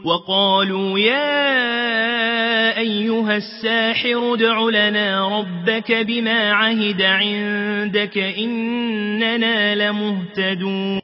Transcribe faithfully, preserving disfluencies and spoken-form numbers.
وقالوا يا أيها الساحر ادع لنا ربك بما عهد عندك إننا لمهتدون